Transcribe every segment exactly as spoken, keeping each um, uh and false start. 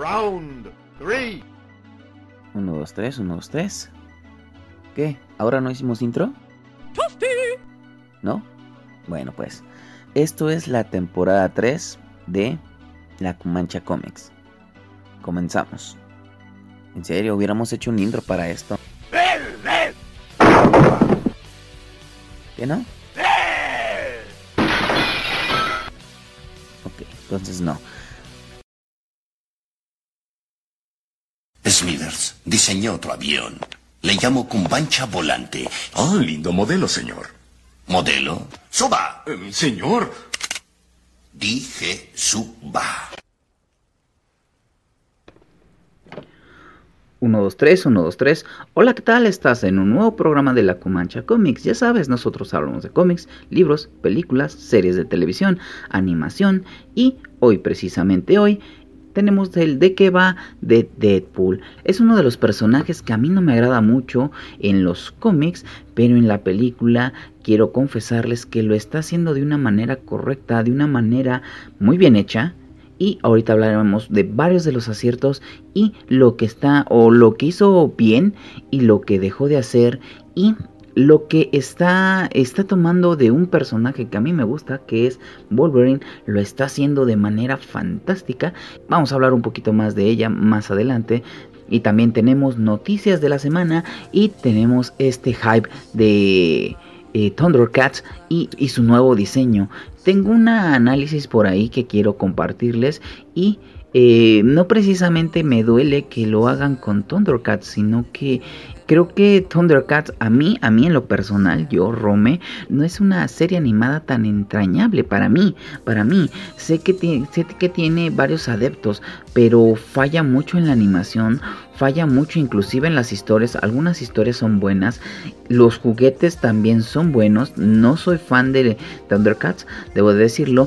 Round three. Uno, dos, tres, uno, dos, tres. ¿Qué? ¿Ahora no hicimos intro? ¿No? Bueno, pues esto es la temporada tres de La Comancha Comics. Comenzamos. En serio, hubiéramos hecho un intro para esto. ¿Qué no? Ok, entonces no. Smithers diseñó otro avión. Le llamo Cumbancha Volante. Ah, lindo modelo, señor. ¿Modelo? ¡Suba! Eh, señor. Dije suba. uno, dos, tres, uno, dos, tres. Hola, ¿qué tal? Estás en un nuevo programa de La Comancha Comics. Ya sabes, nosotros hablamos de cómics, libros, películas, series de televisión, animación. Y hoy, precisamente hoy, tenemos el de qué va de Deadpool. Es uno de los personajes que a mí no me agrada mucho en los cómics, pero en la película quiero confesarles que lo está haciendo de una manera correcta, de una manera muy bien hecha. Y ahorita hablaremos de varios de los aciertos y lo que está o lo que hizo bien y lo que dejó de hacer y lo que está, está tomando de un personaje que a mí me gusta, que es Wolverine, lo está haciendo de manera fantástica. Vamos a hablar un poquito más de ella más adelante. Y también tenemos noticias de la semana y tenemos este hype de eh, Thundercats y, y su nuevo diseño. Tengo un análisis por ahí que quiero compartirles y eh, no precisamente me duele que lo hagan con Thundercats, sino que creo que Thundercats a mí, a mí en lo personal, yo, Rome, no es una serie animada tan entrañable para mí, para mí. Sé que, t- sé que tiene varios adeptos, pero falla mucho en la animación, falla mucho inclusive en las historias. Algunas historias son buenas, los juguetes también son buenos. No soy fan de Thundercats, debo decirlo.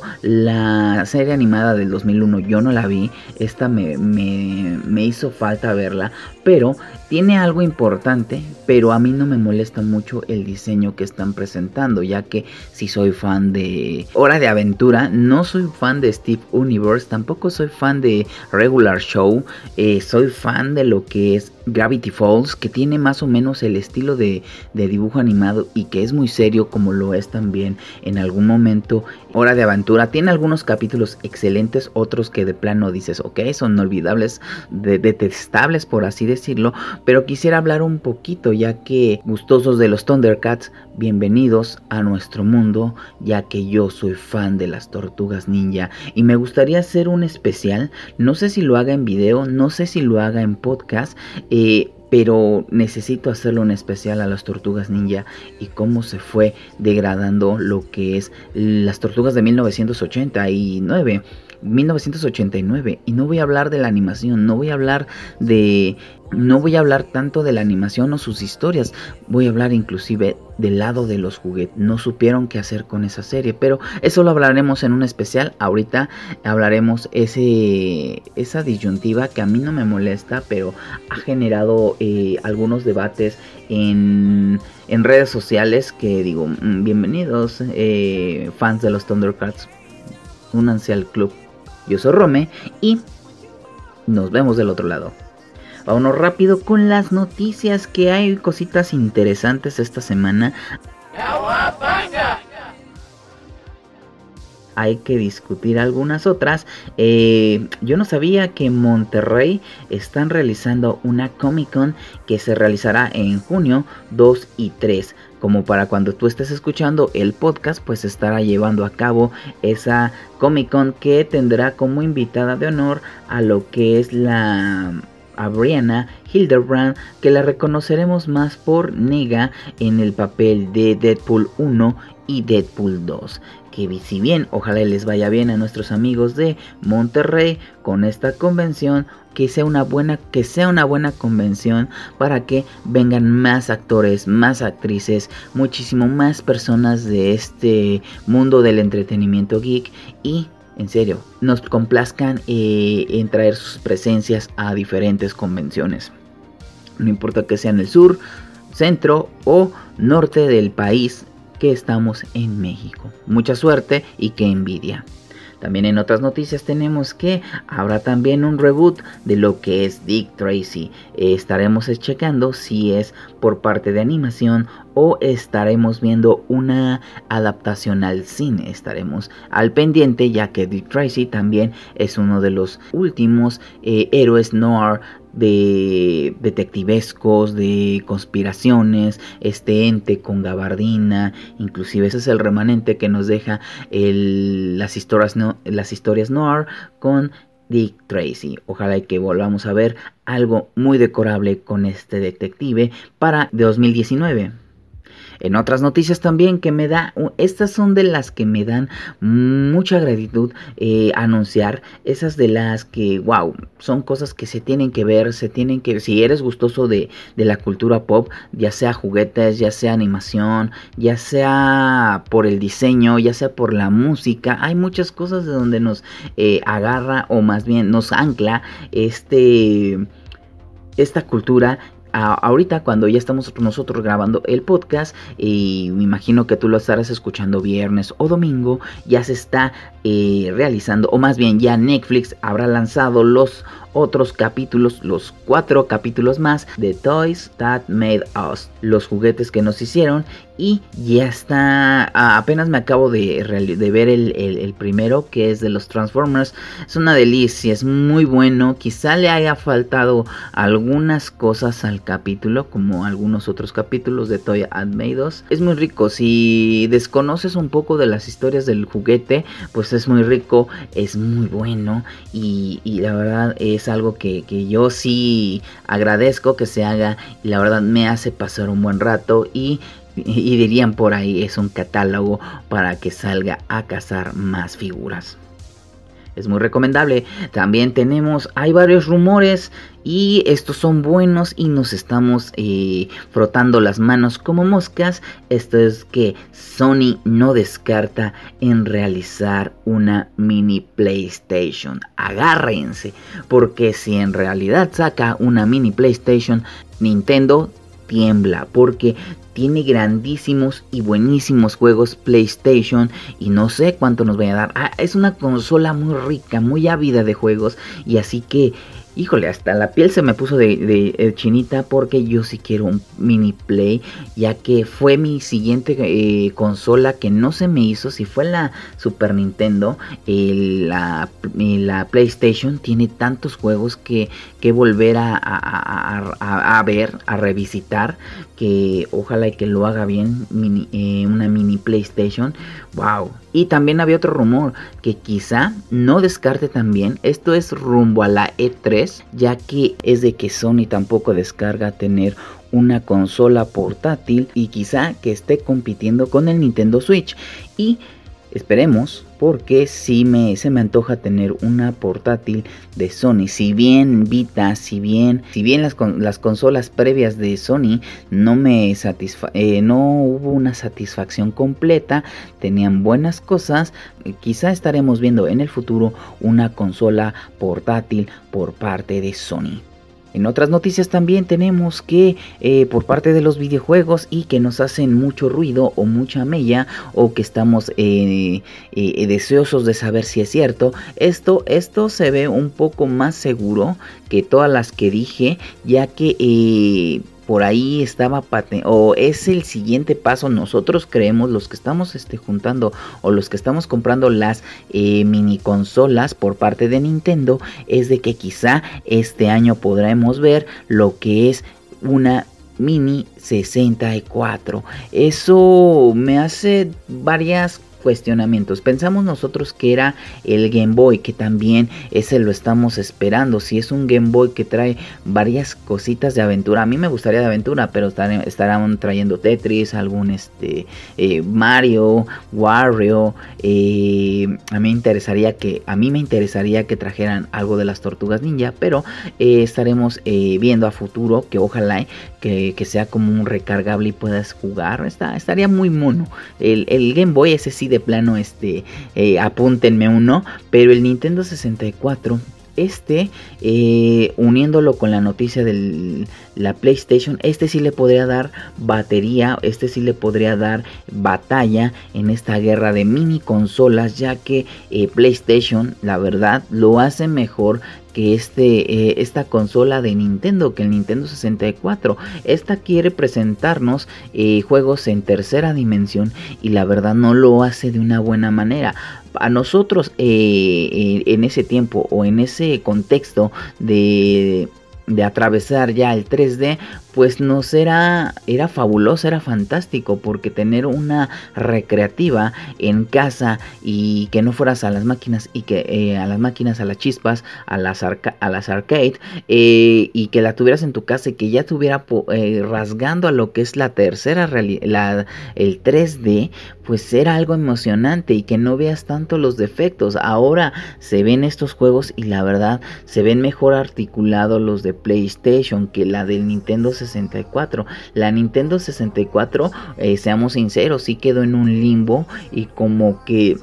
La serie animada del dos mil uno yo no la vi, esta me, me, me hizo falta verla, pero tiene algo importante, pero a mí no me molesta mucho el diseño que están presentando, ya que si soy fan de Hora de Aventura, no soy fan de Steve Universe, tampoco soy fan de Regular Show, eh, soy fan de lo que es Gravity Falls, que tiene más o menos el estilo de, de dibujo animado y que es muy serio, como lo es también en algún momento Hora de Aventura. Tiene algunos capítulos excelentes, otros que de plano dices, ok, son inolvidables, de, detestables por así decirlo, pero quisiera hablar un poquito, ya que gustosos de los Thundercats, bienvenidos a nuestro mundo, ya que yo soy fan de las Tortugas Ninja y me gustaría hacer un especial. No sé si lo haga en video, no sé si lo haga en podcast, eh, pero necesito hacerle un especial a las Tortugas Ninja y cómo se fue degradando lo que es las Tortugas de mil novecientos ochenta y nueve. mil novecientos ochenta y nueve, y no voy a hablar de la animación, no voy a hablar de no voy a hablar tanto de la animación o sus historias, voy a hablar inclusive del lado de los juguetes. No supieron qué hacer con esa serie, pero eso lo hablaremos en un especial. Ahorita hablaremos ese esa disyuntiva que a mí no me molesta, pero ha generado eh, algunos debates en en redes sociales que digo, mmm, bienvenidos eh, fans de los Thundercats, únanse al club. Yo soy Rome y nos vemos del otro lado. Vámonos rápido con las noticias, que hay cositas interesantes esta semana. Hay que discutir algunas otras. Eh, yo no sabía que en Monterrey están realizando una Comic Con que se realizará en junio dos y tres. Como para cuando tú estés escuchando el podcast, pues estará llevando a cabo esa Comic Con, que tendrá como invitada de honor a lo que es la a Brianna Hildebrand, que la reconoceremos más por Nega en el papel de Deadpool uno y Deadpool dos. Que si bien ojalá les vaya bien a nuestros amigos de Monterrey con esta convención, que sea una buena, que sea una buena convención para que vengan más actores, más actrices, muchísimo más personas de este mundo del entretenimiento geek y en serio nos complazcan eh, en traer sus presencias a diferentes convenciones. No importa que sea en el sur, centro o norte del país, que estamos en México. Mucha suerte y qué envidia. También en otras noticias tenemos que habrá también un reboot de lo que es Dick Tracy. Eh, estaremos checando si es por parte de animación o estaremos viendo una adaptación al cine. Estaremos al pendiente, ya que Dick Tracy también es uno de los últimos eh, héroes noir de detectivescos, de conspiraciones, este ente con gabardina, inclusive ese es el remanente que nos deja el, las historias no, las historias noir con Dick Tracy. Ojalá y que volvamos a ver algo muy decorable con este detective para dos mil diecinueve. En otras noticias también que me da, estas son de las que me dan mucha gratitud eh, anunciar, esas de las que, wow, son cosas que se tienen que ver, se tienen que, si eres gustoso de, de la cultura pop, ya sea juguetes, ya sea animación, ya sea por el diseño, ya sea por la música, hay muchas cosas de donde nos eh, agarra o más bien nos ancla este, esta cultura. Ahorita cuando ya estamos nosotros grabando el podcast, y me imagino que tú lo estarás escuchando viernes o domingo, ya se está eh, realizando, o más bien ya Netflix habrá lanzado los otros capítulos, los cuatro capítulos más de Toys That Made Us, los juguetes que nos hicieron, y ya está, apenas me acabo de, de ver el, el, el primero, que es de los Transformers. Es una delicia, es muy bueno, quizá le haya faltado algunas cosas al capítulo, como algunos otros capítulos de Toy That Made Us. Es muy rico, si desconoces un poco de las historias del juguete, pues es muy rico, es muy bueno, y, y la verdad es algo que, que yo sí agradezco que se haga, y la verdad me hace pasar un buen rato, y, y dirían por ahí, es un catálogo para que salga a cazar más figuras. Es muy recomendable. También tenemos, hay varios rumores y estos son buenos y nos estamos eh, frotando las manos como moscas. Esto es que Sony no descarta en realizar una mini PlayStation. Agárrense, porque si en realidad saca una mini PlayStation, Nintendo tiembla, porque tiene grandísimos y buenísimos juegos PlayStation y no sé cuánto nos vaya a dar. Ah, es una consola muy rica, muy ávida de juegos, y así que, híjole, hasta la piel se me puso de, de, de chinita, porque yo sí quiero un mini play, ya que fue mi siguiente eh, consola que no se me hizo. Si fue la Super Nintendo, eh, la, eh, la PlayStation tiene tantos juegos que, que volver a, a, a, a, a ver, a revisitar, que ojalá y que lo haga bien, mini, eh, una mini PlayStation. Wow. Y también había otro rumor que quizá no descarte también. Esto es rumbo a la E tres, ya que es de que Sony tampoco descarga tener una consola portátil, y quizá que esté compitiendo con el Nintendo Switch. Y esperemos, porque sí me, se me antoja tener una portátil de Sony. Si bien Vita, si bien, si bien las, las consolas previas de Sony no me satisfa eh, no hubo una satisfacción completa, tenían buenas cosas, eh, quizá estaremos viendo en el futuro una consola portátil por parte de Sony. En otras noticias también tenemos que eh, por parte de los videojuegos, y que nos hacen mucho ruido o mucha mella, o que estamos eh, eh, deseosos de saber si es cierto. Esto, esto se ve un poco más seguro que todas las que dije, ya que eh, por ahí estaba paten- o es el siguiente paso. Nosotros creemos, los que estamos este, juntando o los que estamos comprando las eh, mini consolas por parte de Nintendo, es de que quizá este año podremos ver lo que es una mini sesenta y cuatro. Eso me hace varias cuestionamientos. Pensamos nosotros que era el Game Boy, que también ese lo estamos esperando. Si es un Game Boy que trae varias cositas de aventura, a mí me gustaría de aventura, pero estarán, estarán trayendo Tetris, algún este eh, Mario, Wario. Eh, a mí interesaría que a mí me interesaría que trajeran algo de las Tortugas Ninja, pero eh, estaremos eh, viendo a futuro, que ojalá que, que sea como un recargable y puedas jugar. Está, estaría muy mono. El, el Game Boy ese sí de plano, este, eh, apúntenme uno, pero el Nintendo sesenta y cuatro este, eh, uniéndolo con la noticia de la PlayStation, este sí le podría dar batería, este sí le podría dar batalla en esta guerra de mini consolas, ya que eh, PlayStation, la verdad, lo hace mejor que este, eh, esta consola de Nintendo, que el Nintendo sesenta y cuatro. Esta quiere presentarnos eh, juegos en tercera dimensión y la verdad no lo hace de una buena manera. A nosotros eh, en ese tiempo o en ese contexto de... de atravesar ya el tres D, pues nos era, era fabuloso, era fantástico, porque tener una recreativa en casa y que no fueras a las máquinas y que eh, a las máquinas, a las chispas, a las, arca a las arcade eh, y que la tuvieras en tu casa y que ya estuviera eh, rasgando a lo que es la tercera realidad, el tres D, pues era algo emocionante y que no veas tanto los defectos. Ahora se ven estos juegos y la verdad se ven mejor articulados los de PlayStation que la del Nintendo sesenta y cuatro. La Nintendo sesenta y cuatro, eh, seamos sinceros, sí quedó en un limbo y como que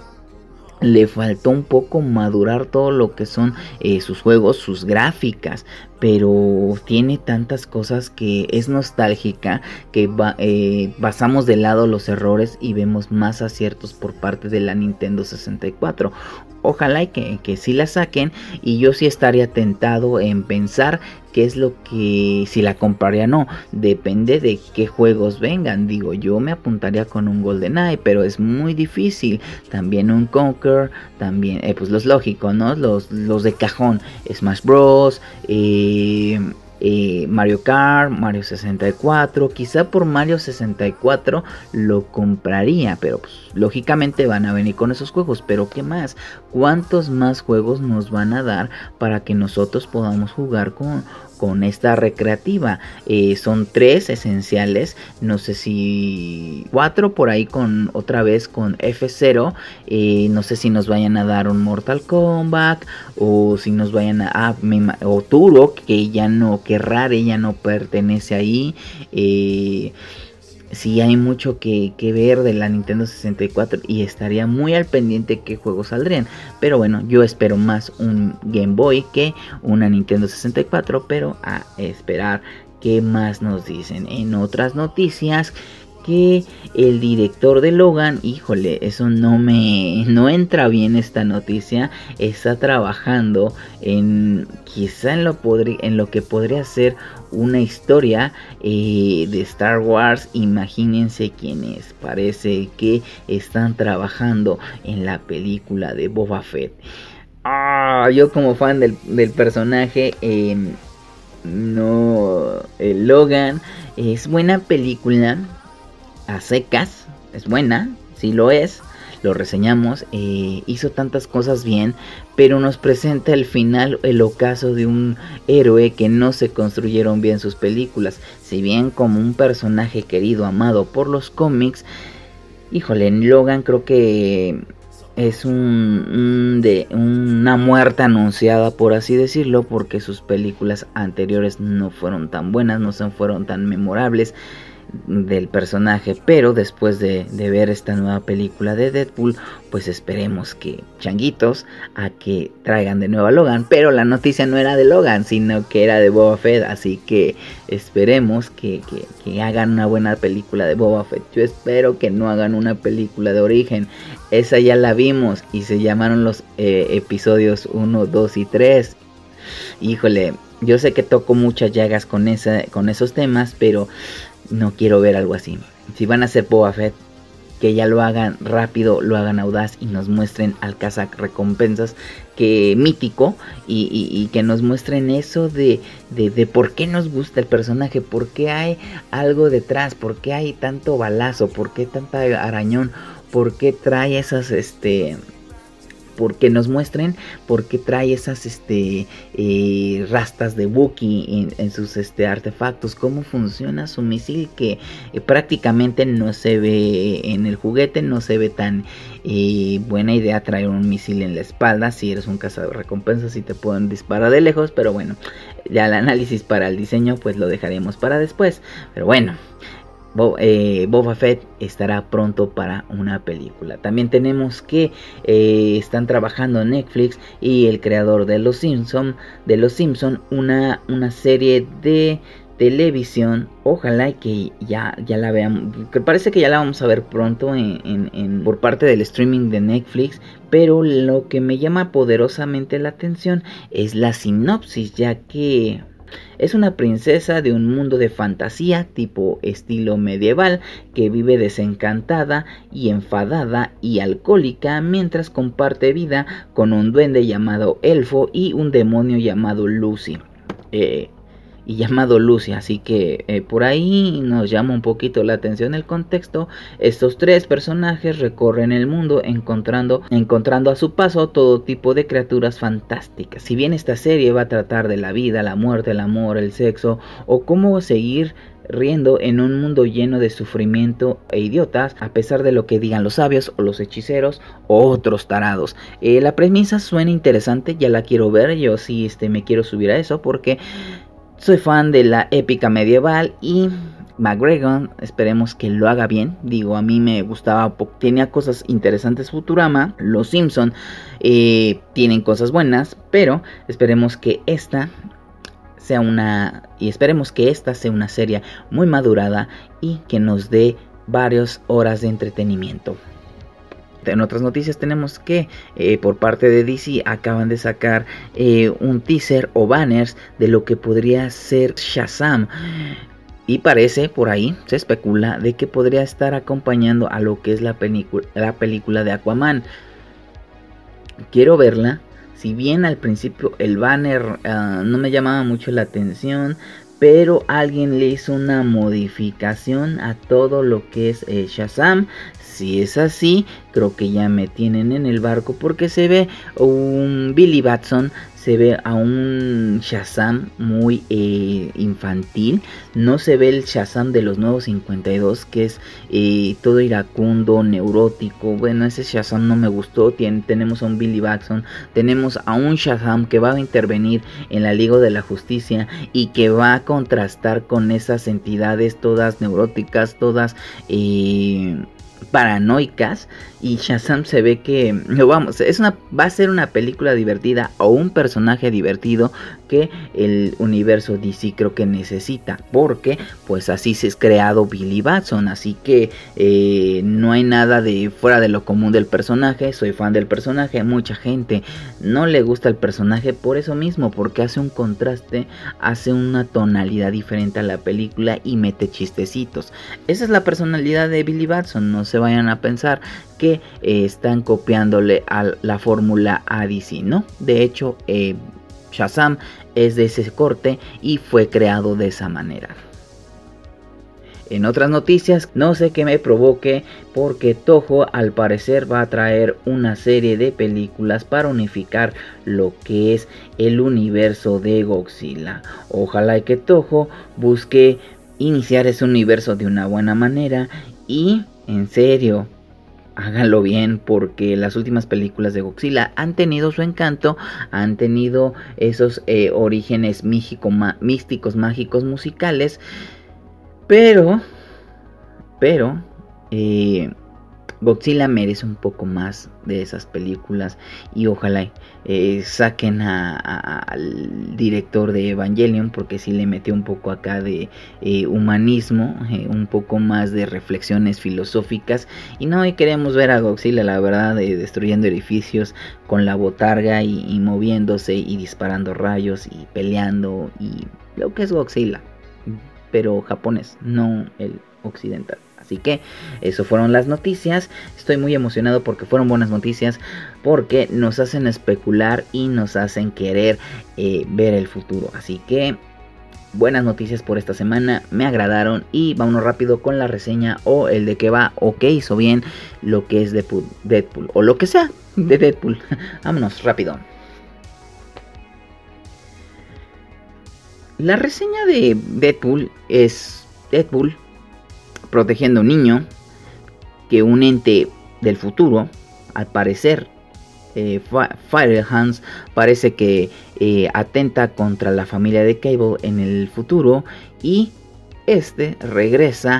le faltó un poco madurar todo lo que son eh, sus juegos, sus gráficas, pero tiene tantas cosas que es nostálgica que va, eh, pasamos de lado los errores y vemos más aciertos por parte de la Nintendo sesenta y cuatro. Ojalá y que, que sí la saquen, y yo sí estaría tentado en pensar qué es lo que, si la compraría o no, depende de qué juegos vengan. Digo, yo me apuntaría con un GoldenEye, pero es muy difícil. También un Conquer, también, eh, pues los lógicos, ¿no? Los, los de cajón, Smash Bros, eh... Eh, Mario Kart, Mario sesenta y cuatro, quizá por Mario sesenta y cuatro lo compraría, pero pues lógicamente van a venir con esos juegos. Pero ¿qué más? ¿Cuántos más juegos nos van a dar para que nosotros podamos jugar con, con esta recreativa? Eh, son tres esenciales, no sé si cuatro por ahí, con otra vez con F cero, eh, no sé si nos vayan a dar un Mortal Kombat o si nos vayan a, ah, me, o Turok, que ya no, que Rare ya no pertenece ahí. eh, Sí, hay mucho que, que ver de la Nintendo sesenta y cuatro y estaría muy al pendiente qué juegos saldrían. Pero bueno, yo espero más un Game Boy que una Nintendo sesenta y cuatro, pero a esperar qué más nos dicen. En otras noticias, que el director de Logan, híjole, eso no me no entra bien esta noticia, está trabajando en quizá en lo podri, en lo que podría ser una historia eh, de Star Wars. Imagínense quién es, parece que están trabajando en la película de Boba Fett. Ah, yo como fan del, del personaje, eh, no, eh, Logan es buena película. A secas, es buena, sí lo es, lo reseñamos, eh, hizo tantas cosas bien, pero nos presenta al final el ocaso de un héroe que no se construyeron bien sus películas. Si bien como un personaje querido, amado por los cómics, híjole, en Logan creo que es un, un de, una muerte anunciada, por así decirlo, porque sus películas anteriores no fueron tan buenas, no se fueron tan memorables del personaje. Pero después de, de ver esta nueva película de Deadpool, pues esperemos que changuitos a que traigan de nuevo a Logan. Pero la noticia no era de Logan, sino que era de Boba Fett, así que esperemos que, que, que hagan una buena película de Boba Fett. Yo espero que no hagan una película de origen, esa ya la vimos y se llamaron los eh, episodios uno, dos y tres. Híjole, yo sé que toco muchas llagas con, esa, con esos temas, pero no quiero ver algo así. Si van a hacer Boba Fett, que ya lo hagan rápido, lo hagan audaz y nos muestren al cazarrecompensas que mítico, y, y, y que nos muestren eso de, de, de por qué nos gusta el personaje, por qué hay algo detrás, por qué hay tanto balazo, por qué tanta arañón, por qué trae esas este porque nos muestren por qué trae esas este eh, rastas de Wookiee en, en sus este artefactos, cómo funciona su misil, que eh, prácticamente no se ve en el juguete, no se ve tan eh, buena idea traer un misil en la espalda. Si eres un cazador recompensas y te pueden disparar de lejos, pero bueno, ya el análisis para el diseño pues lo dejaremos para después. Pero bueno, Bo- eh, Boba Fett estará pronto para una película. También tenemos que eh, están trabajando en Netflix y el creador de Los Simpson, de Los Simpson, una, una serie de televisión. Ojalá que ya, ya la veamos. Que parece que ya la vamos a ver pronto en, en, en, por parte del streaming de Netflix. Pero lo que me llama poderosamente la atención es la sinopsis, ya que es una princesa de un mundo de fantasía tipo estilo medieval que vive desencantada y enfadada y alcohólica mientras comparte vida con un duende llamado Elfo y un demonio llamado Lucy. Eh, y llamado Lucy, así que eh, por ahí nos llama un poquito la atención el contexto. Estos tres personajes recorren el mundo encontrando, encontrando a su paso todo tipo de criaturas fantásticas. Si bien esta serie va a tratar de la vida, la muerte, el amor, el sexo o cómo seguir riendo en un mundo lleno de sufrimiento e idiotas, a pesar de lo que digan los sabios o los hechiceros o otros tarados. Eh, la premisa suena interesante, ya la quiero ver, yo sí este, me quiero subir a eso porque soy fan de la épica medieval y McGregor, esperemos que lo haga bien. Digo, a mí me gustaba, tenía cosas interesantes Futurama. Los Simpson eh, tienen cosas buenas, pero esperemos que esta sea una y esperemos que esta sea una serie muy madurada y que nos dé varias horas de entretenimiento. En otras noticias tenemos que eh, por parte de D C acaban de sacar eh, un teaser o banners de lo que podría ser Shazam. Y parece, por ahí, se especula de que podría estar acompañando a lo que es la, película, la película de Aquaman. Quiero verla. Si bien al principio el banner uh, no me llamaba mucho la atención, pero alguien le hizo una modificación a todo lo que es eh, Shazam. Si es así, creo que ya me tienen en el barco porque se ve un Billy Batson, se ve a un Shazam muy eh, infantil. No se ve el Shazam de los nuevos cincuenta y dos, que es eh, todo iracundo, neurótico. Bueno, ese Shazam no me gustó. Tien, tenemos a un Billy Batson, tenemos a un Shazam que va a intervenir en la Liga de la Justicia y que va a contrastar con esas entidades todas neuróticas, todas eh, paranoicas. Y Shazam se ve que vamos, es una, va a ser una película divertida o un personaje divertido que el universo D C creo que necesita, porque pues así se es creado Billy Batson. Así que eh, no hay nada de fuera de lo común del personaje. Soy fan del personaje, mucha gente no le gusta el personaje por eso mismo, porque hace un contraste, hace una tonalidad diferente a la película y mete chistecitos. Esa es la personalidad de Billy Batson. No se vayan a pensar que eh, están copiándole a la fórmula a D C, ¿no? De hecho, eh, Shazam es de ese corte y fue creado de esa manera. En otras noticias, no sé qué me provoque, porque Toho al parecer va a traer una serie de películas para unificar lo que es el universo de Godzilla. Ojalá que Toho busque iniciar ese universo de una buena manera y, en serio, háganlo bien, porque las últimas películas de Godzilla han tenido su encanto, han tenido esos eh, orígenes místico, ma, místicos, mágicos, musicales, pero, pero, eh, Godzilla merece un poco más de esas películas y ojalá eh, saquen a, a, al director de Evangelion, porque sí le metió un poco acá de eh, humanismo, eh, un poco más de reflexiones filosóficas, y no y queremos ver a Godzilla, la verdad, eh, destruyendo edificios con la botarga y, y moviéndose y disparando rayos y peleando, y lo que es Godzilla, pero japonés, no el occidental. Así que eso fueron las noticias. Estoy muy emocionado porque fueron buenas noticias, porque nos hacen especular y nos hacen querer eh, ver el futuro. Así que buenas noticias por esta semana, me agradaron. Y vámonos rápido con la reseña o el de qué va o qué hizo bien lo que es Deadpool, Deadpool o lo que sea de Deadpool. Vámonos rápido. La reseña de Deadpool es Deadpool protegiendo a un niño, que un ente del futuro, al parecer, eh, Firehands, parece que eh, atenta contra la familia de Cable en el futuro, y este regresa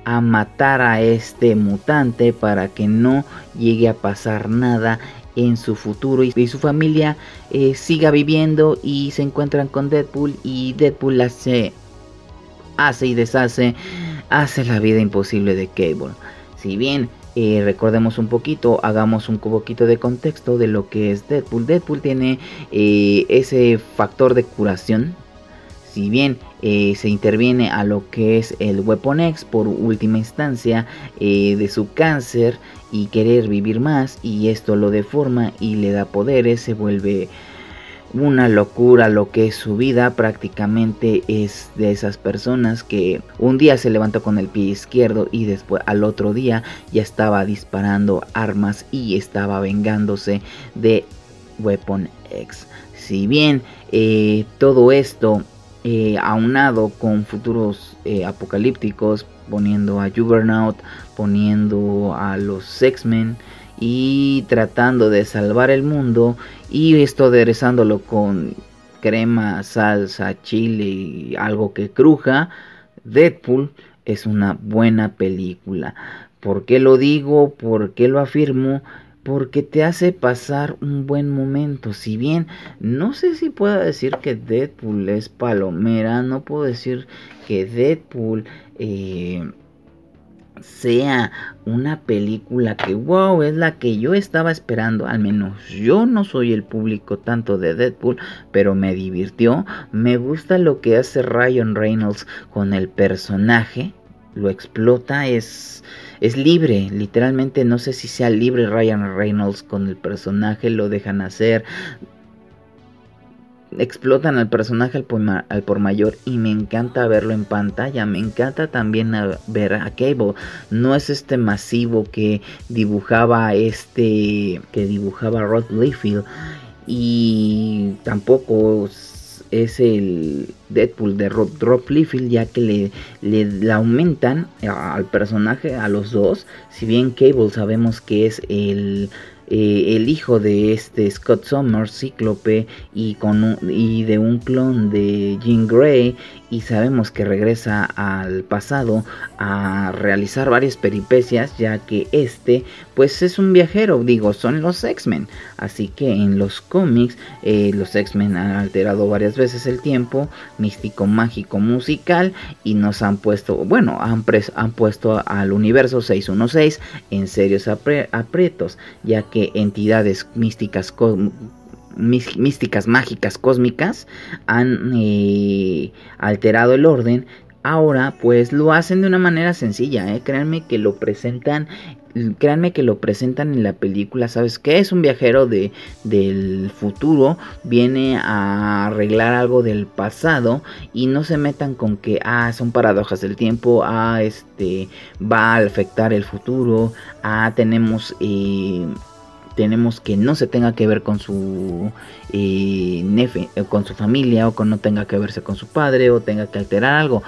a matar a este mutante para que no llegue a pasar nada en su futuro y, y su familia eh, siga viviendo, y se encuentran con Deadpool y Deadpool hace, hace y deshace, hace la vida imposible de Cable. Si bien eh, recordemos un poquito, hagamos un poquito de contexto de lo que es Deadpool. Deadpool tiene eh, ese factor de curación. Si bien eh, se interviene a lo que es el Weapon X por última instancia eh, de su cáncer y querer vivir más, y esto lo deforma y le da poderes, se vuelve una locura lo que es su vida. Prácticamente es de esas personas que un día se levantó con el pie izquierdo y después al otro día ya estaba disparando armas y estaba vengándose de Weapon X. Si bien eh, todo esto Eh, aunado con futuros eh, apocalípticos, poniendo a Juggernaut, poniendo a los X-Men y tratando de salvar el mundo, y esto aderezándolo con crema, salsa, chile y algo que cruja, Deadpool es una buena película. ¿Por qué lo digo? ¿Por qué lo afirmo? Porque te hace pasar un buen momento. Si bien no sé si puedo decir que Deadpool es palomera, no puedo decir que Deadpool eh, sea una película que wow, es la que yo estaba esperando. Al menos yo no soy el público tanto de Deadpool, pero me divirtió. Me gusta lo que hace Ryan Reynolds con el personaje. Lo explota, es, es libre, literalmente. No sé si sea libre Ryan Reynolds con el personaje, lo dejan hacer, explotan al personaje al por, al por mayor, y me encanta verlo en pantalla. Me encanta también a, ver a Cable. No es este masivo que dibujaba este que dibujaba Rod Liefeld, y tampoco es el Deadpool de Rob, Rob Liefeld, ya que le, le, le aumentan al personaje, a los dos. Si bien Cable sabemos que es el eh, el hijo de este Scott Summers, Cíclope, y, con un, y de un clon de Jean Grey, y sabemos que regresa al pasado a realizar varias peripecias, ya que este pues es un viajero, digo, son los X-Men. Así que en los cómics eh, los X-Men han alterado varias veces el tiempo, místico, mágico, musical, y nos han puesto, bueno, han, pres, han puesto al universo seiscientos dieciséis en serios apre, aprietos, ya que entidades místicas místicas, mágicas, cósmicas han eh, alterado el orden. Ahora pues lo hacen de una manera sencilla, ¿eh? Créanme que lo presentan Créanme que lo presentan en la película. ¿Sabes qué? Es un viajero de, del futuro, viene a arreglar algo del pasado, y no se metan con que ah, son paradojas del tiempo, ah, este va a afectar el futuro, ah, tenemos eh, tenemos que no se tenga que ver con su eh, nefe, con su familia, o con no tenga que verse con su padre, o tenga que alterar algo.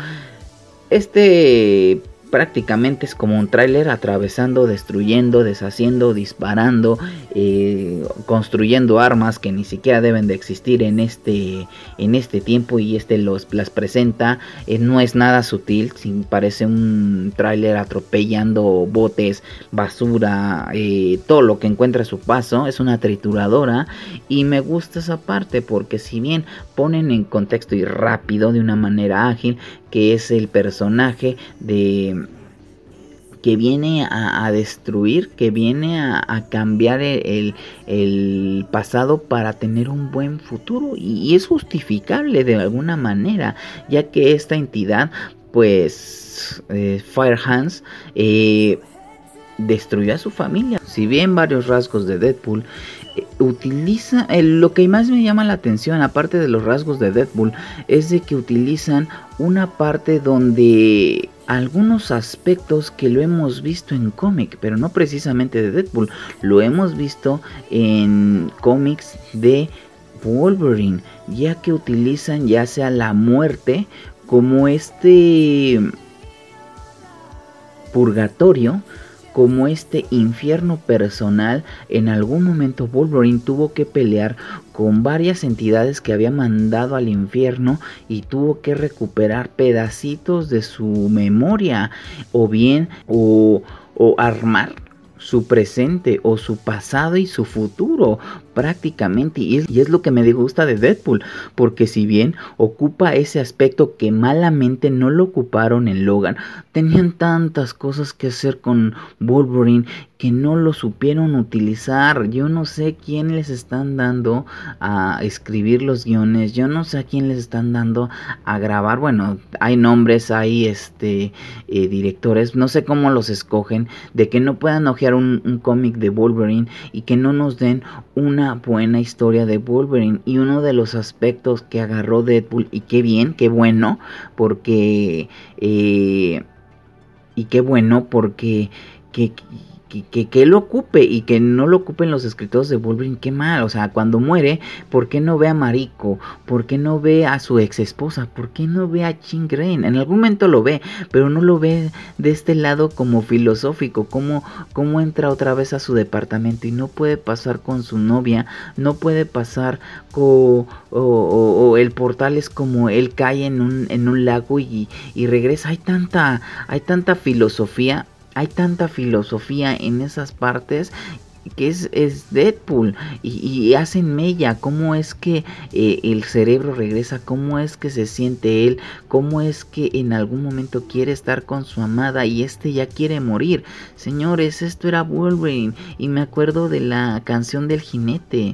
Este prácticamente es como un tráiler atravesando, destruyendo, deshaciendo, disparando, eh, construyendo armas que ni siquiera deben de existir en este en este tiempo, y este los las presenta. Eh, no es nada sutil, sin, parece un tráiler atropellando botes, basura, eh, todo lo que encuentra a su paso. Es una trituradora, y me gusta esa parte porque si bien ponen en contexto y rápido, de una manera ágil, que es el personaje de que viene a, a destruir, que viene a, a cambiar el, el, el pasado para tener un buen futuro, y, y es justificable de alguna manera, ya que esta entidad pues eh, Fire Hands eh, destruyó a su familia. Si bien varios rasgos de Deadpool eh, utiliza, eh, lo que más me llama la atención, aparte de los rasgos de Deadpool, es de que utilizan una parte donde algunos aspectos que lo hemos visto en cómic, pero no precisamente de Deadpool, lo hemos visto en cómics de Wolverine, ya que utilizan ya sea la muerte como este purgatorio como este infierno personal. En algún momento Wolverine tuvo que pelear con varias entidades que había mandado al infierno y tuvo que recuperar pedacitos de su memoria, o bien o, o armar su presente o su pasado y su futuro prácticamente, y es, y es lo que me gusta de Deadpool, porque si bien ocupa ese aspecto que malamente no lo ocuparon en Logan, tenían tantas cosas que hacer con Wolverine que no lo supieron utilizar. Yo no sé quién les están dando a escribir los guiones, yo no sé a quién les están dando a grabar. Bueno, hay nombres, hay este eh, directores, no sé cómo los escogen, de que no puedan hojear un, un cómic de Wolverine y que no nos den una buena historia de Wolverine. Y uno de los aspectos que agarró Deadpool, y qué bien, qué bueno, porque eh, y qué bueno porque que, que, que, que él lo ocupe y que no lo ocupen los escritores de Wolverine. Qué mal, o sea, cuando muere, ¿por qué no ve a Mariko? ¿Por qué no ve a su ex esposa? ¿Por qué no ve a Jean Grey? En algún momento lo ve, pero no lo ve de este lado como filosófico, como, como entra otra vez a su departamento y no puede pasar con su novia, no puede pasar con, o, o, o el portal es como él cae en un, en un lago y, y regresa. Hay tanta, hay tanta filosofía. Hay tanta filosofía en esas partes que es, es Deadpool y, y hacen mella. Cómo es que eh, el cerebro regresa, cómo es que se siente él, cómo es que en algún momento quiere estar con su amada y este ya quiere morir. Señores, esto era Wolverine. Y me acuerdo de la canción del jinete.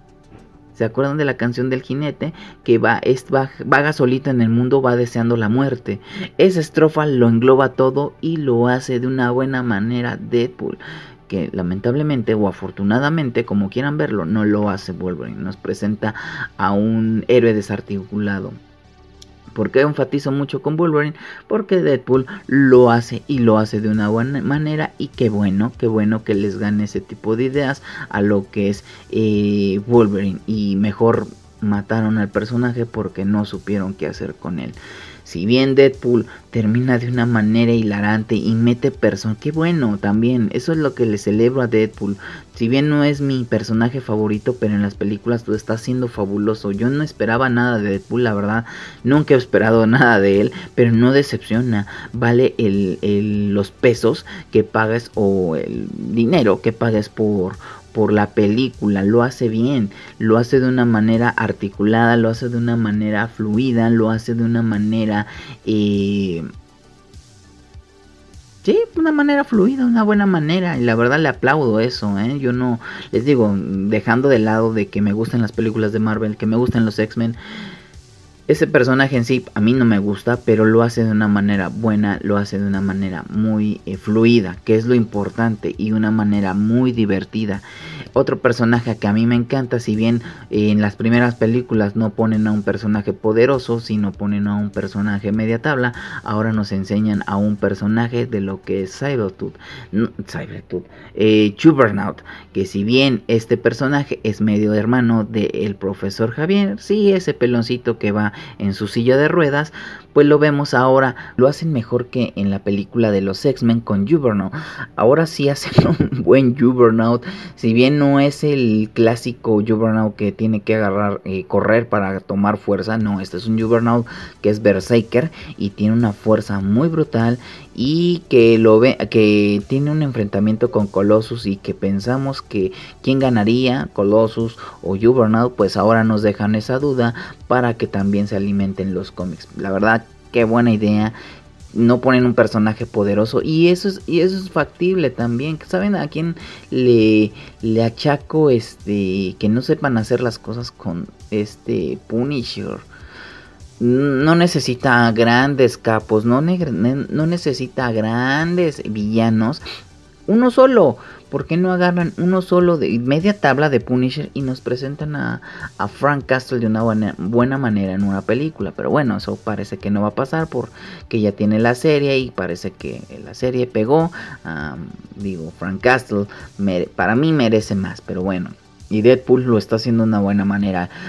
¿Se acuerdan de la canción del jinete? Que va, es, va, vaga solita en el mundo, va deseando la muerte. Esa estrofa lo engloba todo y lo hace de una buena manera Deadpool, que lamentablemente o afortunadamente, como quieran verlo, no lo hace Wolverine. Nos presenta a un héroe desarticulado. ¿Por qué enfatizo mucho con Wolverine? Porque Deadpool lo hace y lo hace de una buena manera. Y qué bueno, qué bueno que les gane ese tipo de ideas a lo que es eh, Wolverine. Y mejor mataron al personaje porque no supieron qué hacer con él. Si bien Deadpool termina de una manera hilarante y mete personas, qué bueno también, eso es lo que le celebro a Deadpool. Si bien no es mi personaje favorito, pero en las películas lo está haciendo fabuloso. Yo no esperaba nada de Deadpool, la verdad, nunca he esperado nada de él, pero no decepciona. Vale el, el, los pesos que pagues o el dinero que pagues por... por la película. Lo hace bien, lo hace de una manera articulada, lo hace de una manera fluida, lo hace de una manera eh, sí, una manera fluida, una buena manera, y la verdad le aplaudo eso, ¿eh? Yo no, les digo, dejando de lado de que me gustan las películas de Marvel, que me gustan los X-Men, ese personaje en sí a mí no me gusta, pero lo hace de una manera buena, lo hace de una manera muy eh, fluida, que es lo importante, y una manera muy divertida. Otro personaje que a mí me encanta, si bien eh, en las primeras películas no ponen a un personaje poderoso, sino ponen a un personaje media tabla, ahora nos enseñan a un personaje de lo que es Sabretooth, no, Sabretooth, eh, Juggernaut, que si bien este personaje es medio hermano del profesor Javier, sí, ese peloncito que va en su silla de ruedas, pues lo vemos ahora, lo hacen mejor que en la película de los X-Men con Juggernaut. Ahora sí hacen un buen Juggernaut, si bien no es el clásico Juggernaut que tiene que agarrar, eh, correr para tomar fuerza, no, este es un Juggernaut que es Berserker y tiene una fuerza muy brutal, y que lo ve, que tiene un enfrentamiento con Colossus, y que pensamos que quién ganaría, Colossus o Juggernaut, pues ahora nos dejan esa duda para que también se alimenten los cómics. La verdad, qué buena idea. No ponen un personaje poderoso, y eso es, y eso es factible también. ¿Saben a quién le, le achaco este que no sepan hacer las cosas con este Punisher? No necesita grandes capos, no, ne- no necesita grandes villanos. Uno solo, ¿por qué no agarran uno solo de media tabla de Punisher y nos presentan a, a Frank Castle de una buena, buena manera en una película? Pero bueno, eso parece que no va a pasar porque ya tiene la serie y parece que la serie pegó. Um, digo, Frank Castle mere, para mí merece más, pero bueno. Y Deadpool lo está haciendo de una buena manera.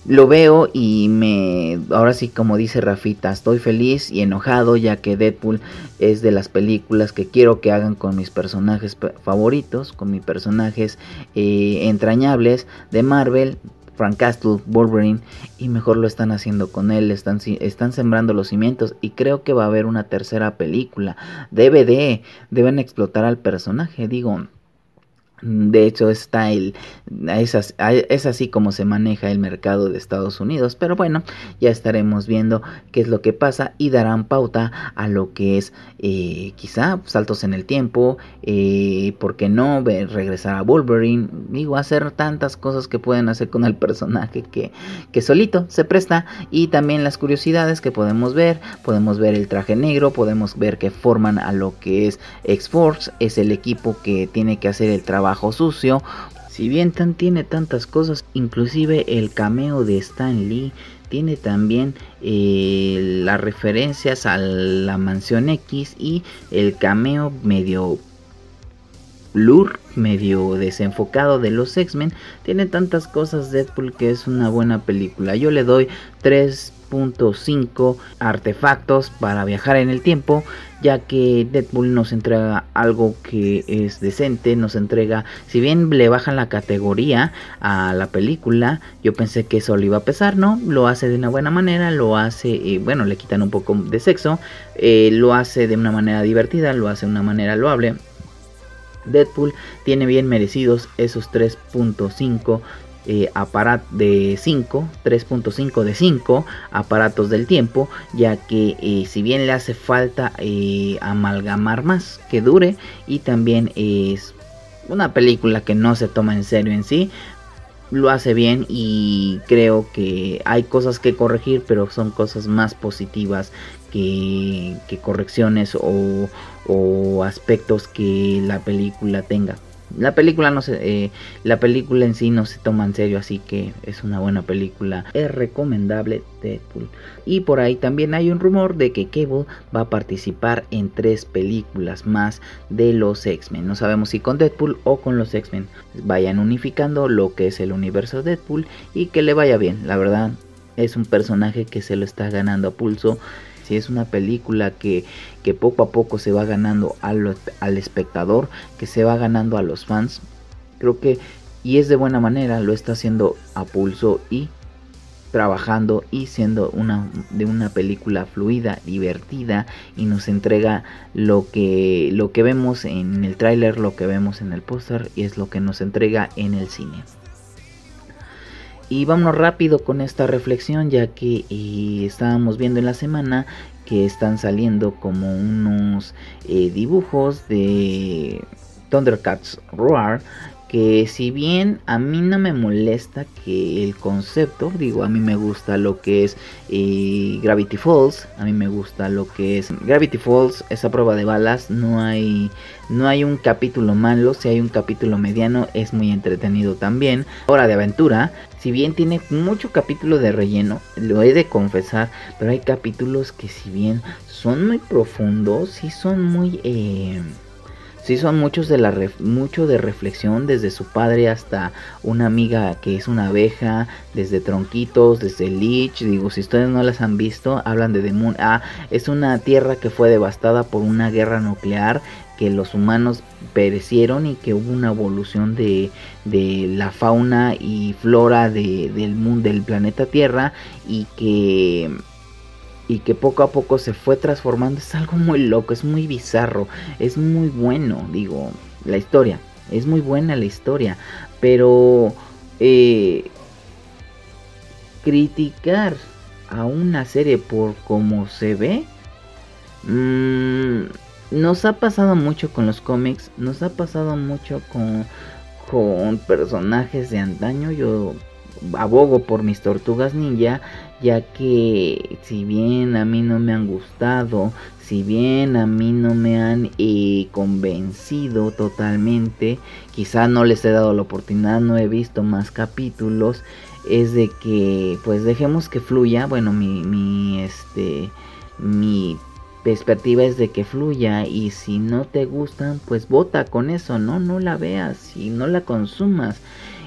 lo veo y me, ahora sí, como dice Rafita, estoy feliz y enojado, ya que Deadpool es de las películas que quiero que hagan con mis personajes favoritos, con mis personajes eh, entrañables de Marvel. Frank Castle, Wolverine, y mejor lo están haciendo con él, están, están sembrando los cimientos, y creo que va a haber una tercera película. Debe de, deben explotar al personaje, digo. De hecho está el, es así, es así como se maneja el mercado de Estados Unidos. Pero bueno, ya estaremos viendo qué es lo que pasa y darán pauta a lo que es eh, quizá saltos en el tiempo, eh, ¿por qué no? Ver, regresar a Wolverine, digo, hacer tantas cosas que pueden hacer con el personaje que, que solito se presta. Y también las curiosidades que podemos ver, podemos ver el traje negro, podemos ver que forman a lo que es X-Force, es el equipo que tiene que hacer el trabajo sucio. Si bien tan tiene tantas cosas, inclusive el cameo de Stan Lee, tiene también eh, las referencias a la Mansión X y el cameo medio blur, medio desenfocado de los X-Men. Tiene tantas cosas Deadpool que es una buena película. Yo le doy tres punto cinco artefactos para viajar en el tiempo, ya que Deadpool nos entrega algo que es decente, nos entrega, si bien le bajan la categoría a la película, yo pensé que eso le iba a pesar, no, lo hace de una buena manera, lo hace, eh, bueno, le quitan un poco de sexo, eh, lo hace de una manera divertida, lo hace de una manera loable. Deadpool tiene bien merecidos esos tres punto cinco Eh, aparat de cinco, tres punto cinco de cinco aparatos del tiempo, ya que eh, si bien le hace falta eh, amalgamar más, que dure, y también es una película que no se toma en serio en sí, lo hace bien y creo que hay cosas que corregir, pero son cosas más positivas que, que correcciones o, o aspectos que la película tenga. La película no se, eh, la película en sí no se toma en serio, así que es una buena película, es recomendable Deadpool. Y por ahí también hay un rumor de que Cable va a participar en tres películas más de los X-Men. No sabemos si con Deadpool o con los X-Men vayan unificando lo que es el universo Deadpool y que le vaya bien. La verdad es un personaje que se lo está ganando a pulso. Si es una película que, que poco a poco se va ganando al, al espectador, que se va ganando a los fans, creo que, y es de buena manera, lo está haciendo a pulso y trabajando y siendo una, de una película fluida, divertida, y nos entrega lo que, lo que vemos en el tráiler, lo que vemos en el póster, y es lo que nos entrega en el cine. Y vámonos rápido con esta reflexión, ya que eh, estábamos viendo en la semana que están saliendo como unos eh, dibujos de Thundercats Roar, que si bien a mí no me molesta que el concepto, digo, a mí me gusta lo que es eh, Gravity Falls, a mí me gusta lo que es Gravity Falls, esa prueba de balas, no hay, no hay un capítulo malo, si hay un capítulo mediano es muy entretenido también. Hora de Aventura, si bien tiene mucho capítulo de relleno, lo he de confesar, pero hay capítulos que si bien son muy profundos, sí son muy... Eh, Sí, son muchos de la ref, mucho de reflexión, desde su padre hasta una amiga que es una abeja, desde Tronquitos, desde Leech. Digo, si ustedes no las han visto, hablan de The Moon. Ah, es una tierra que fue devastada por una guerra nuclear, que los humanos perecieron y que hubo una evolución de, de la fauna y flora de, del mundo, del planeta Tierra, y que... y que poco a poco se fue transformando. Es algo muy loco, es muy bizarro, es muy bueno, digo, la historia, es muy buena la historia, pero eh, criticar a una serie por cómo se ve, mmm, nos ha pasado mucho con los cómics, nos ha pasado mucho con, con personajes de antaño. Yo abogo por mis Tortugas Ninja, ya que si bien a mí no me han gustado, si bien a mí no me han eh, convencido totalmente, quizá no les he dado la oportunidad, no he visto más capítulos, es de que pues dejemos que fluya. Bueno, mi, mi este mi perspectiva es de que fluya, y si no te gustan, pues vota con eso, no, no la veas y no la consumas.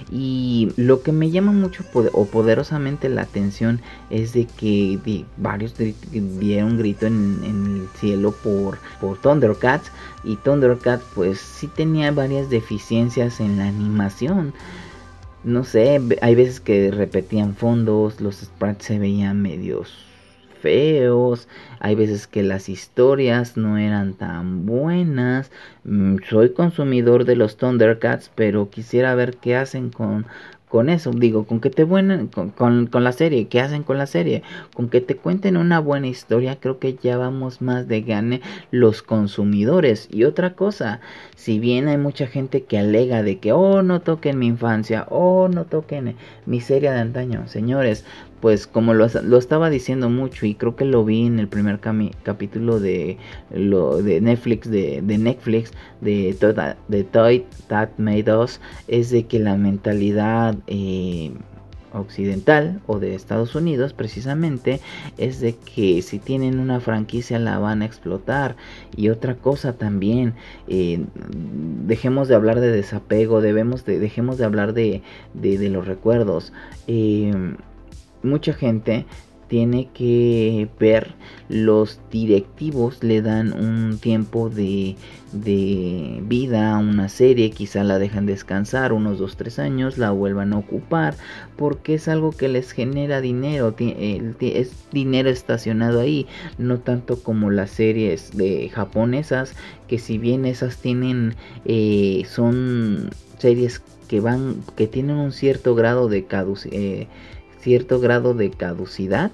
Y lo que me llama mucho poder, o poderosamente la atención es de que de, varios dieron grito en, en el cielo por, por Thundercats. Y Thundercats pues sí tenía varias deficiencias en la animación. No sé, hay veces que repetían fondos, los sprites se veían medios feos, hay veces que las historias no eran tan buenas. Mm, soy consumidor de los Thundercats, pero quisiera ver qué hacen con, con eso. Digo, con que te buena, con, con, con la serie, qué hacen con la serie, con que te cuenten una buena historia. Creo que ya vamos más de gane los consumidores. Y otra cosa, si bien hay mucha gente que alega de que oh, no toquen mi infancia, oh, no toquen mi serie de antaño, señores, pues como lo, lo estaba diciendo mucho, y creo que lo vi en el primer cami- capítulo de lo de Netflix de, de Netflix de, to- de Toy That Made Us, es de que la mentalidad eh, occidental o de Estados Unidos precisamente es de que si tienen una franquicia la van a explotar. Y otra cosa también, eh, dejemos de hablar de desapego, debemos de, dejemos de hablar de, de, de los recuerdos. eh, Mucha gente tiene que ver, los directivos le dan un tiempo de, de vida a una serie, quizá la dejan descansar unos dos tres años, la vuelvan a ocupar, porque es algo que les genera dinero, es dinero estacionado ahí, no tanto como las series de japonesas, que si bien esas tienen, eh, son series que van, que tienen un cierto grado de caducidad, eh, cierto grado de caducidad,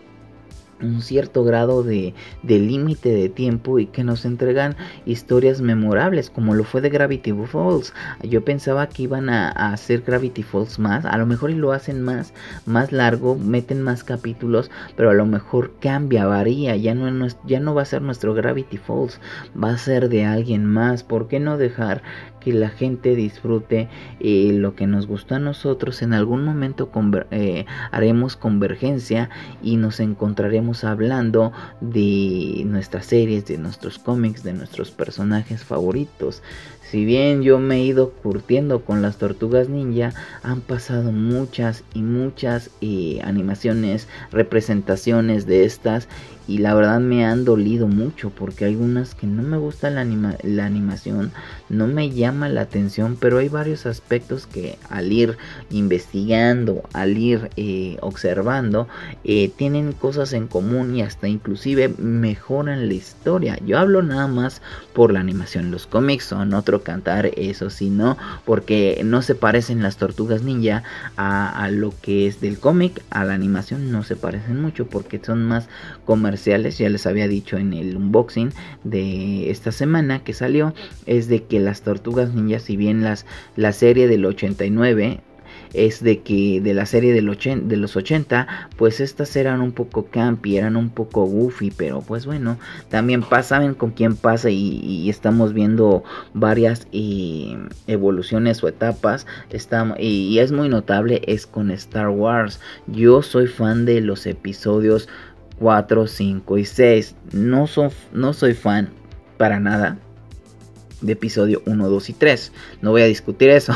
un cierto grado de, de límite de tiempo, y que nos entregan historias memorables, como lo fue de Gravity Falls. Yo pensaba que iban a, a hacer Gravity Falls más, a lo mejor y lo hacen más, más largo, meten más capítulos, pero a lo mejor cambia, varía, ya no, ya no va a ser nuestro Gravity Falls, va a ser de alguien más. ¿Por qué no dejar que la gente disfrute eh, lo que nos gustó a nosotros? En algún momento conver- eh, haremos convergencia y nos encontraremos hablando de nuestras series, de nuestros cómics, de nuestros personajes favoritos. Si bien yo me he ido curtiendo con las Tortugas Ninja, han pasado muchas y muchas eh, animaciones, representaciones de estas, y la verdad me han dolido mucho, porque hay unas que no me gusta la, anima la animación, no me llama la atención, pero hay varios aspectos que al ir investigando, al ir eh, observando, eh, tienen cosas en común y hasta inclusive mejoran la historia. Yo hablo nada más por la animación, los cómics son otro cantar, eso sí, no, porque no se parecen las Tortugas Ninja a, a lo que es del cómic, a la animación no se parecen mucho, porque son más comerciales. Ya les había dicho en el unboxing de esta semana que salió, es de que las Tortugas Ninja, si bien las, la serie del ochenta y nueve es de que de la serie del ochenta, de los ochenta, pues estas eran un poco campy, eran un poco goofy, pero pues bueno, también pasaban con quién pasa, y, y estamos viendo varias eh, evoluciones o etapas. Está, y, y es muy notable, es con Star Wars. Yo soy fan de los episodios cuatro, cinco y seis. No, son, no soy fan para nada de episodio uno, dos y tres. No voy a discutir eso.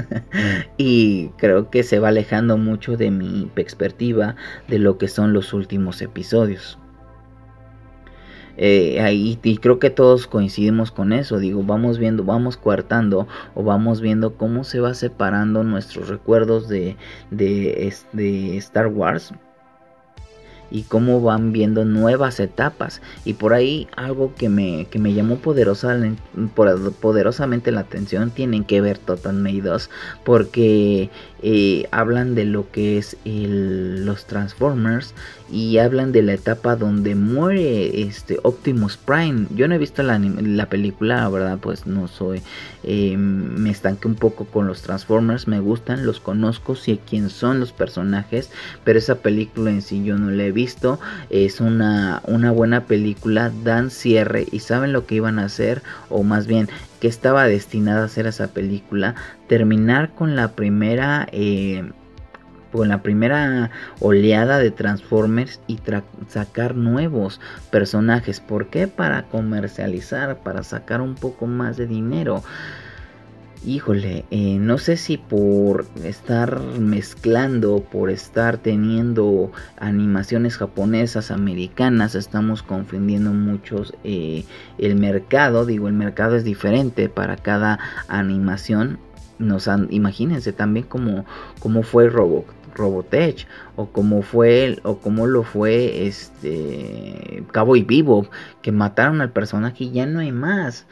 Y creo que se va alejando mucho de mi perspectiva de lo que son los últimos episodios. Eh, ahí, y creo que todos coincidimos con eso. Digo, vamos viendo, vamos coartando, o vamos viendo cómo se va separando nuestros recuerdos de, de, de Star Wars, y cómo van viendo nuevas etapas. Y por ahí algo que me, que me llamó poderosa, poderosamente la atención, tienen que ver Total May dos, porque eh, hablan de lo que es el, los Transformers, y hablan de la etapa donde muere este Optimus Prime. Yo no he visto la, la película, la verdad, pues no soy, eh, me estanqué un poco con los Transformers. Me gustan, los conozco, sé quién son los personajes, pero esa película en sí yo no la he visto. Es una, una buena película, dan cierre y saben lo que iban a hacer, o más bien que estaba destinada a hacer esa película, terminar con la primera eh, con la primera oleada de Transformers y sacar nuevos personajes. ¿Por qué? Para comercializar, para sacar un poco más de dinero. híjole, eh, no sé si por estar mezclando, por estar teniendo animaciones japonesas, americanas, estamos confundiendo muchos eh, el mercado. Digo, el mercado es diferente para cada animación. Nos han, imagínense también como, como fue Robo, Robotech, o como fue, o como lo fue este Cowboy Bebop, que mataron al personaje y ya no hay más.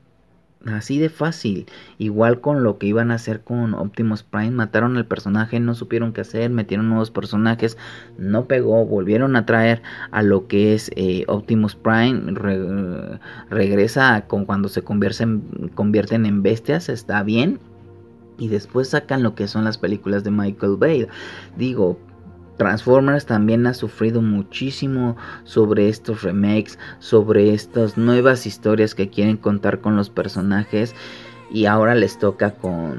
Así de fácil. Igual con lo que iban a hacer con Optimus Prime. Mataron al personaje, no supieron qué hacer, metieron nuevos personajes, no pegó, volvieron a traer a lo que es eh, Optimus Prime. Re, regresa con cuando se convierten, convierten en bestias, está bien. Y después sacan lo que son las películas de Michael Bay. Digo, Transformers también ha sufrido muchísimo sobre estos remakes, sobre estas nuevas historias que quieren contar con los personajes, y ahora les toca con,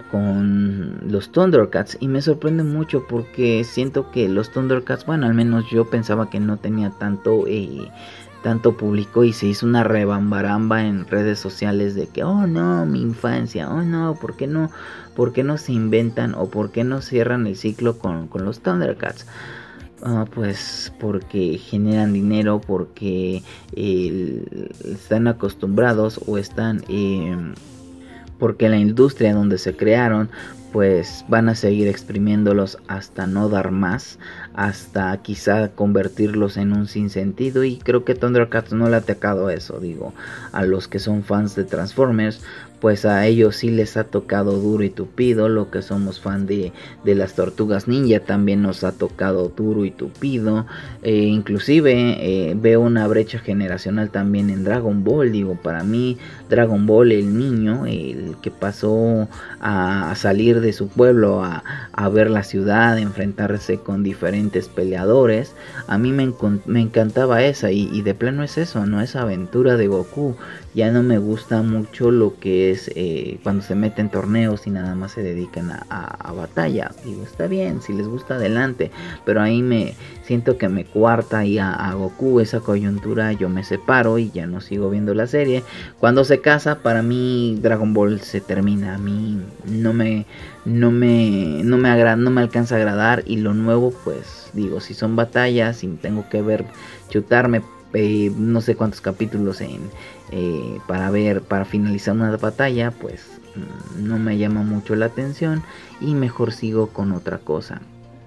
con los Thundercats, y me sorprende mucho porque siento que los Thundercats, bueno, al menos yo pensaba que no tenía tanto eh, tanto público, y se hizo una rebambaramba en redes sociales de que, oh no, mi infancia, oh no, ¿por qué no? ¿Por qué no se inventan o por qué no cierran el ciclo con, con los Thundercats? Uh, pues porque generan dinero, porque eh, están acostumbrados o están... Eh, porque la industria donde se crearon, pues van a seguir exprimiéndolos hasta no dar más, hasta quizá convertirlos en un sinsentido. Y creo que Thundercats no le ha tocado eso. Digo, a los que son fans de Transformers, pues a ellos sí les ha tocado duro y tupido. Lo que somos fan de, de las Tortugas Ninja también nos ha tocado duro y tupido. Eh, inclusive eh, veo una brecha generacional también en Dragon Ball. Digo, para mí Dragon Ball, el niño, el que pasó a, a salir de su pueblo a, a ver la ciudad, a enfrentarse con diferentes peleadores, a mí me, me encantaba esa. Y, y de plano es eso, no es aventura de Goku. Ya no me gusta mucho lo que es eh, cuando se meten torneos y nada más se dedican a, a, a batalla. Digo, está bien, si les gusta adelante, pero ahí me siento que me cuarta y a, a Goku esa coyuntura. Yo me separo y ya no sigo viendo la serie. Cuando se casa, para mí Dragon Ball se termina. A mí no me no me no me agrada, no me alcanza a agradar. Y lo nuevo, pues digo, si son batallas y tengo que ver, chutarme eh, no sé cuántos capítulos en eh, para ver, para finalizar una batalla, pues no me llama mucho la atención y mejor sigo con otra cosa.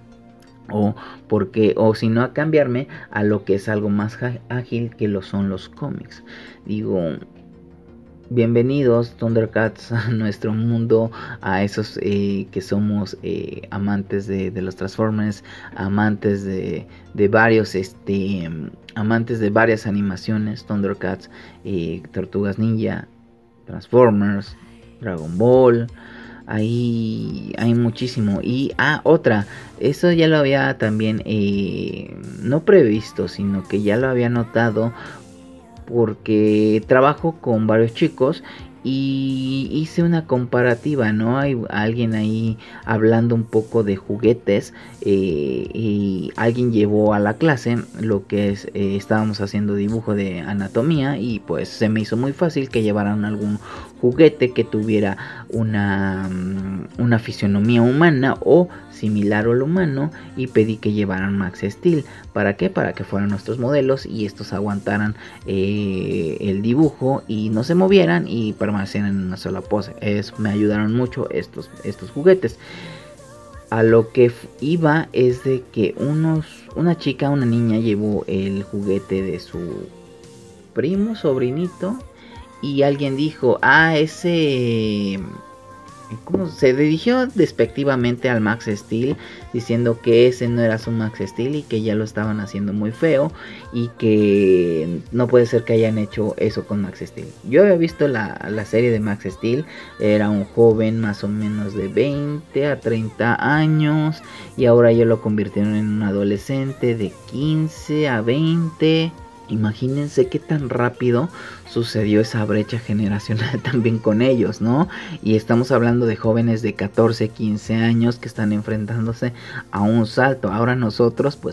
O porque, o si no, a cambiarme a lo que es algo más ágil, que lo son los cómics. Digo, bienvenidos Thundercats a nuestro mundo, a esos eh, que somos eh, amantes de, de los Transformers, amantes de, de varios este amantes de varias animaciones, Thundercats, eh, Tortugas Ninja, Transformers, Dragon Ball. Ahí hay muchísimo. Y ah, otra, eso ya lo había también eh, no previsto, sino que ya lo había notado, porque trabajo con varios chicos y hice una comparativa, ¿no? Hay alguien ahí hablando un poco de juguetes, eh, y alguien llevó a la clase lo que es, eh, estábamos haciendo dibujo de anatomía, y pues se me hizo muy fácil que llevaran algún juguete que tuviera una, una fisionomía humana o similar al humano, y pedí que llevaran Max Steel. ¿Para qué? Para que fueran nuestros modelos y estos aguantaran eh, el dibujo y no se movieran y permanecieran en una sola pose. Eso me ayudaron mucho estos, estos juguetes. A lo que iba es de que unos, una chica, una niña llevó el juguete de su primo, sobrinito, y alguien dijo, ah, ese... ¿Cómo? Se dirigió despectivamente al Max Steel, diciendo que ese no era su Max Steel y que ya lo estaban haciendo muy feo y que no puede ser que hayan hecho eso con Max Steel. Yo había visto la, la serie de Max Steel, era un joven más o menos de veinte a treinta años, y ahora ya lo convirtieron en un adolescente de quince a veinte. Imagínense qué tan rápido sucedió esa brecha generacional también con ellos, ¿no? Y estamos hablando de jóvenes de catorce, quince años que están enfrentándose a un salto. Ahora nosotros, pues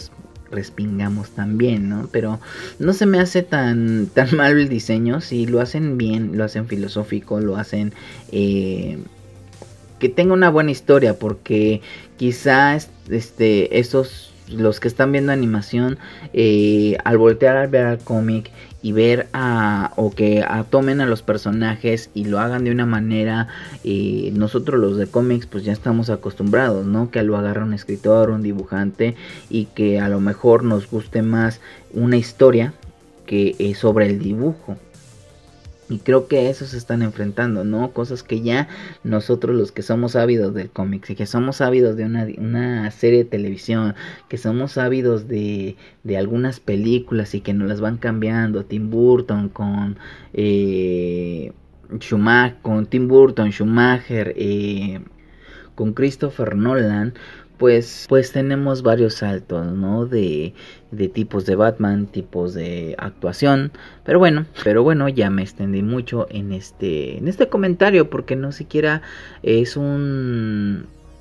respingamos también, ¿no? Pero no se me hace tan, tan mal el diseño. Si lo hacen bien, lo hacen filosófico, lo hacen eh, que tenga una buena historia, porque quizás este, esos, los que están viendo animación, eh, al voltear a ver al cómic y ver a, o que a, tomen a los personajes y lo hagan de una manera, eh, nosotros los de cómics pues ya estamos acostumbrados, ¿no? Que lo agarre un escritor, un dibujante, y que a lo mejor nos guste más una historia que eh, sobre el dibujo. Y creo que eso se están enfrentando, ¿no? Cosas que ya nosotros los que somos ávidos del cómics y que somos ávidos de una, una serie de televisión, que somos ávidos de, de algunas películas y que nos las van cambiando. Tim Burton con eh, Schumacher, con Tim Burton, Schumacher, eh, con Christopher Nolan. Pues, pues tenemos varios saltos, ¿no? De, de tipos de Batman, tipos de actuación. Pero bueno, pero bueno, ya me extendí mucho en este, en este comentario, porque no siquiera es un...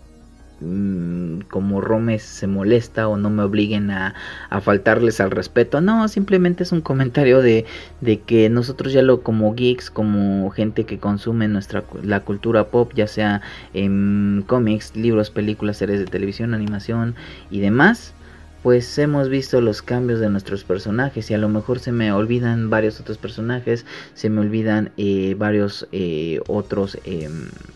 como Rome se molesta o no me obliguen a, a faltarles al respeto. No, simplemente es un comentario de, de que nosotros ya lo, como geeks, como gente que consume nuestra la cultura pop, ya sea en cómics, libros, películas, series de televisión, animación y demás, pues hemos visto los cambios de nuestros personajes y a lo mejor se me olvidan varios otros personajes, se me olvidan eh, varios eh, otros eh,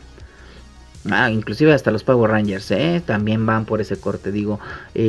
Ah, inclusive hasta los Power Rangers, ¿eh? También van por ese corte, digo,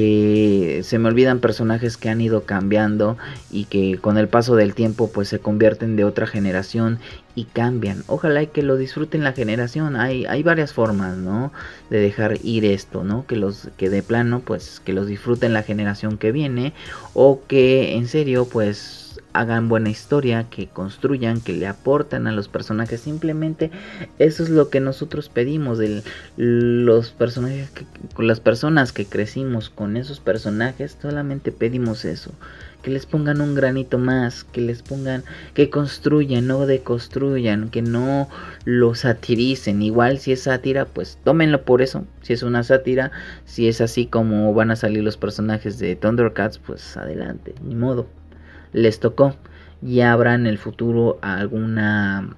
eh, se me olvidan personajes que han ido cambiando y que con el paso del tiempo pues se convierten de otra generación y cambian. Ojalá y que lo disfruten la generación. Hay, hay varias formas, ¿no? De dejar ir esto, ¿no? Que los, que de plano pues que los disfruten la generación que viene, o que en serio pues hagan buena historia, que construyan, que le aportan a los personajes. Simplemente eso es lo que nosotros pedimos de los personajes, que, con las personas que crecimos con esos personajes, solamente pedimos eso, que les pongan un granito más, que les pongan, que construyan, no deconstruyan, que no lo satiricen. Igual si es sátira, pues tómenlo por eso, si es una sátira, si es así como van a salir los personajes de Thundercats, pues adelante, ni modo, les tocó. Ya habrá en el futuro alguna,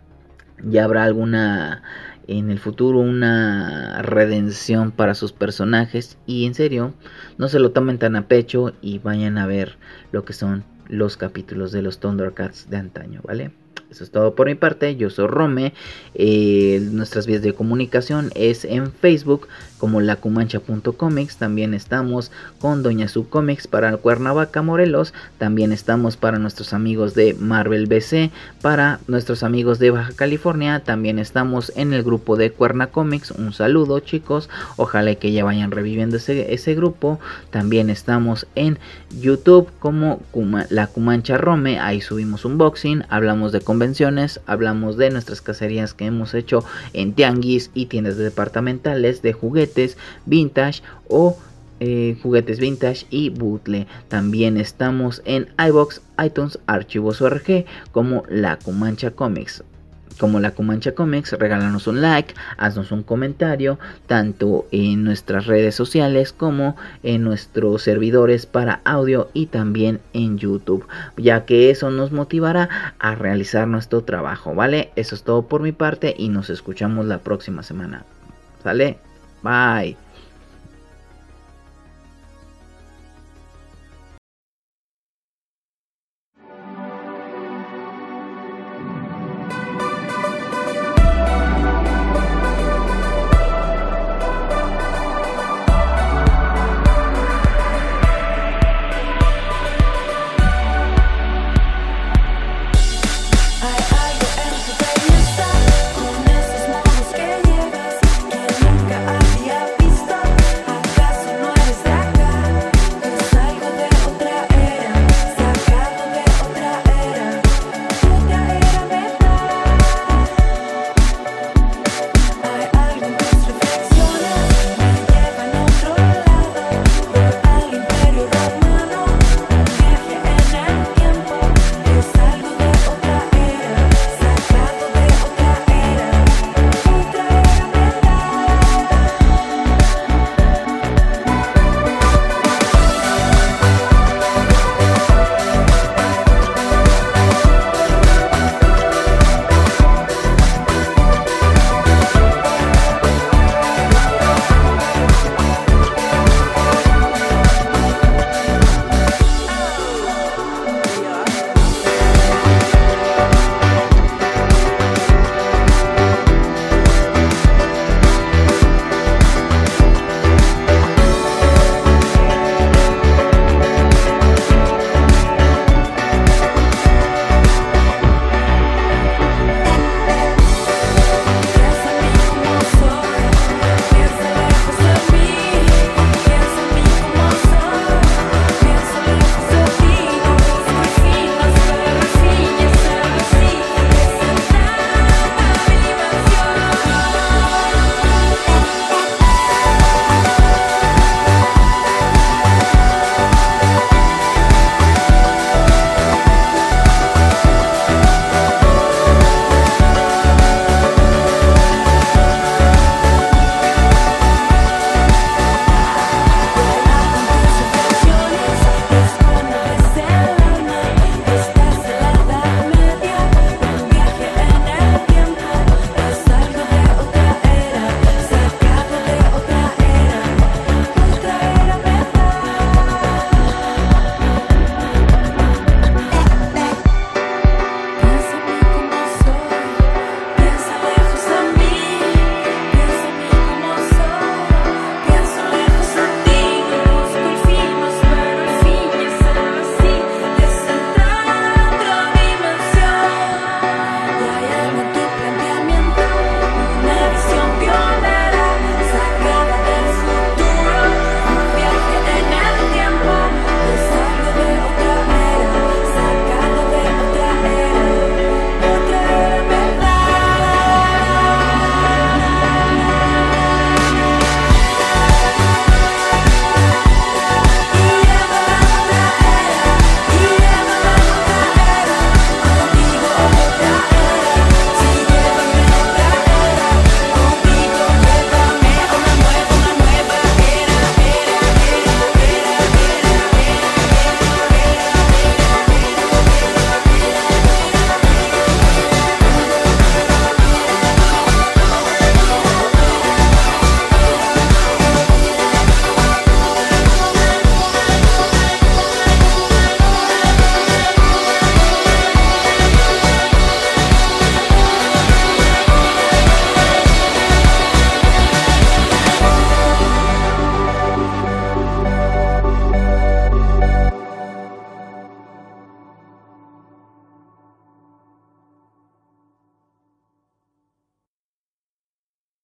ya habrá alguna en el futuro una redención para sus personajes, y en serio no se lo tomen tan a pecho y vayan a ver lo que son los capítulos de los Thundercats de antaño, ¿vale? Eso es todo por mi parte. Yo soy Rome. Eh, nuestras vías de comunicación es en Facebook como lacumancha punto comics. También estamos con Doña Su Comics para Cuernavaca, Morelos. También estamos para nuestros amigos de Marvel B C, para nuestros amigos de Baja California. También estamos en el grupo de Cuerna Comics. Un saludo, chicos. Ojalá que ya vayan reviviendo ese, ese grupo. También estamos en YouTube como Kuma, La Cumancha Rome. Ahí subimos unboxing, hablamos de convenciones, hablamos de nuestras cacerías que hemos hecho en tianguis y tiendas departamentales de juguetes vintage o eh, juguetes vintage y bootle. También estamos en iVoox, iTunes, Archivos O R G como La Cumancha Comics. Como La Cumancha Comics, regálanos un like, haznos un comentario, tanto en nuestras redes sociales como en nuestros servidores para audio y también en YouTube, ya que eso nos motivará a realizar nuestro trabajo, ¿vale? Eso es todo por mi parte y nos escuchamos la próxima semana. ¿Sale? Bye.